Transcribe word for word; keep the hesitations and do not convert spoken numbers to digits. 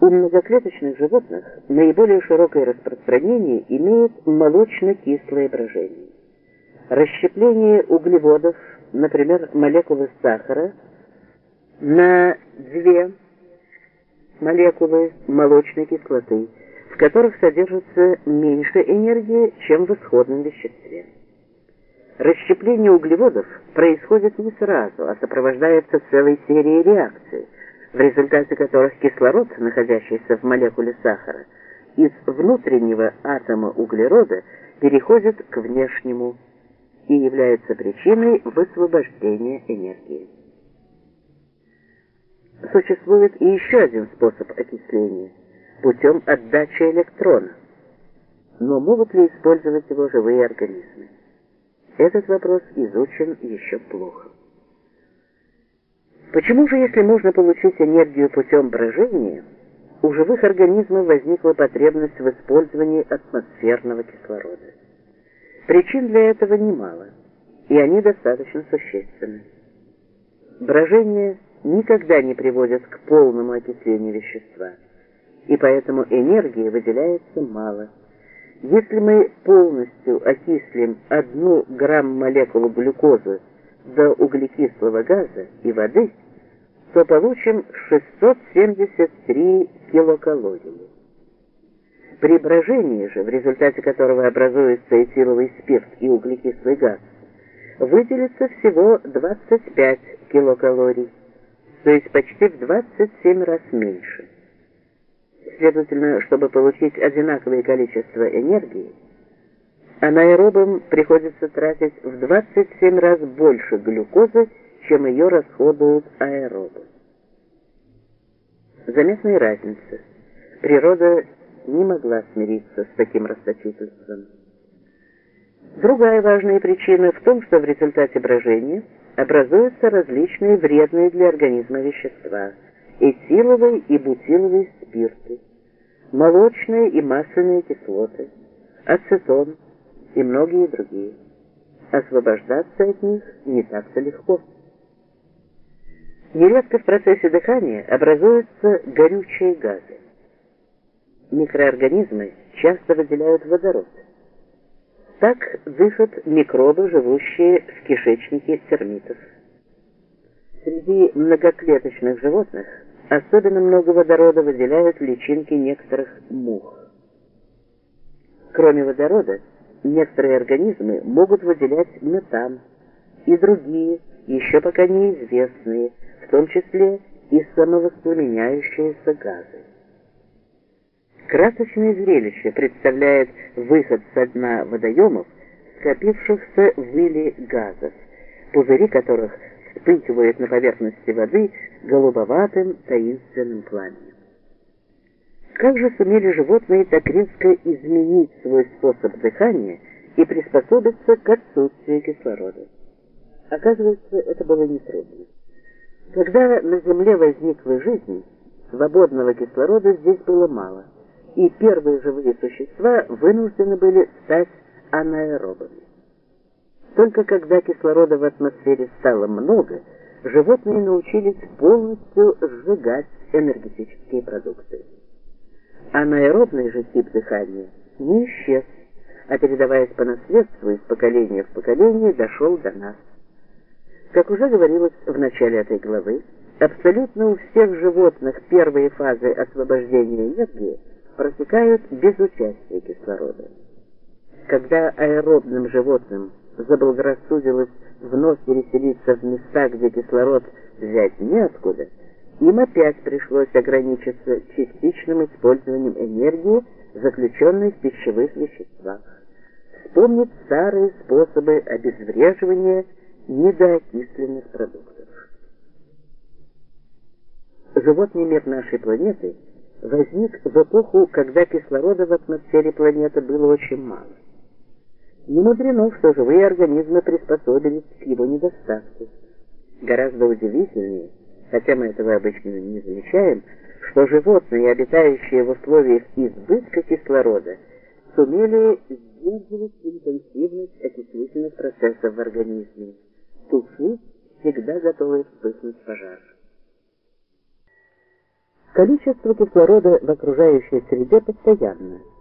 У многоклеточных животных наиболее широкое распространение имеет молочно-кислое брожение. Расщепление углеводов, например, молекулы сахара, на две молекулы молочной кислоты, в которых содержится меньше энергии, чем в исходном веществе. Расщепление углеводов происходит не сразу, а сопровождается целой серией реакций, в результате которых кислород, находящийся в молекуле сахара, из внутреннего атома углерода переходит к внешнему и является причиной высвобождения энергии. Существует и еще один способ окисления – путем отдачи электрона. Но могут ли использовать его живые организмы? Этот вопрос изучен еще плохо. Почему же, если можно получить энергию путем брожения, у живых организмов возникла потребность в использовании атмосферного кислорода? Причин для этого немало, и они достаточно существенны. Брожение никогда не приводит к полному окислению вещества, и поэтому энергии выделяется мало. Если мы полностью окислим одну грамм молекулу глюкозы до углекислого газа и воды, то получим шестьсот семьдесят три килокалории. При брожении же, в результате которого образуется этиловый спирт и углекислый газ, выделится всего двадцать пять килокалорий, то есть почти в двадцать семь раз меньше. Следовательно, чтобы получить одинаковое количество энергии, анаэробам приходится тратить в двадцать семь раз больше глюкозы, чем ее расходуют аэробы. Заметная разница. Природа не могла смириться с таким расточительством. Другая важная причина в том, что в результате брожения образуются различные вредные для организма вещества – этиловый и бутиловый спирты, молочные и масляные кислоты, ацетон и многие другие. Освобождаться от них не так-то легко. Нередко в процессе дыхания образуются горючие газы. Микроорганизмы часто выделяют водород. Так дышат микробы, живущие в кишечнике термитов. Среди многоклеточных животных особенно много водорода выделяют личинки некоторых мух. Кроме водорода, некоторые организмы могут выделять метан и другие, еще пока неизвестные, в том числе и самовоспламеняющиеся газы. Красочное зрелище представляет выход со дна водоемов, скопившихся в иле газов, пузыри которых вспыхивают на поверхности воды голубоватым таинственным пламенем. Как же сумели животные так резко изменить свой способ дыхания и приспособиться к отсутствию кислорода? Оказывается, это было нетрудно. Когда на Земле возникла жизнь, свободного кислорода здесь было мало, и первые живые существа вынуждены были стать анаэробами. Только когда кислорода в атмосфере стало много, животные научились полностью сжигать энергетические продукты. Анаэробный же тип дыхания не исчез, а передаваясь по наследству из поколения в поколение, дошел до нас. Как уже говорилось в начале этой главы, абсолютно у всех животных первые фазы освобождения энергии протекают без участия кислорода. Когда аэробным животным заблагорассудилось вновь переселиться в места, где кислород взять неоткуда, им опять пришлось ограничиться частичным использованием энергии, заключенной в пищевых веществах, вспомнить старые способы обезвреживания недоокисленных продуктов. Животный мир нашей планеты возник в эпоху, когда кислорода в атмосфере планеты было очень мало. Не мудрено, что живые организмы приспособились к его недостатку. Гораздо удивительнее, хотя мы этого обычно не замечаем, что животные, обитающие в условиях избытка кислорода, сумели сдерживать интенсивность окислительных процессов в организме. Туши всегда готовы вспыхнуть пожар. Количество кислорода в окружающей среде постоянно.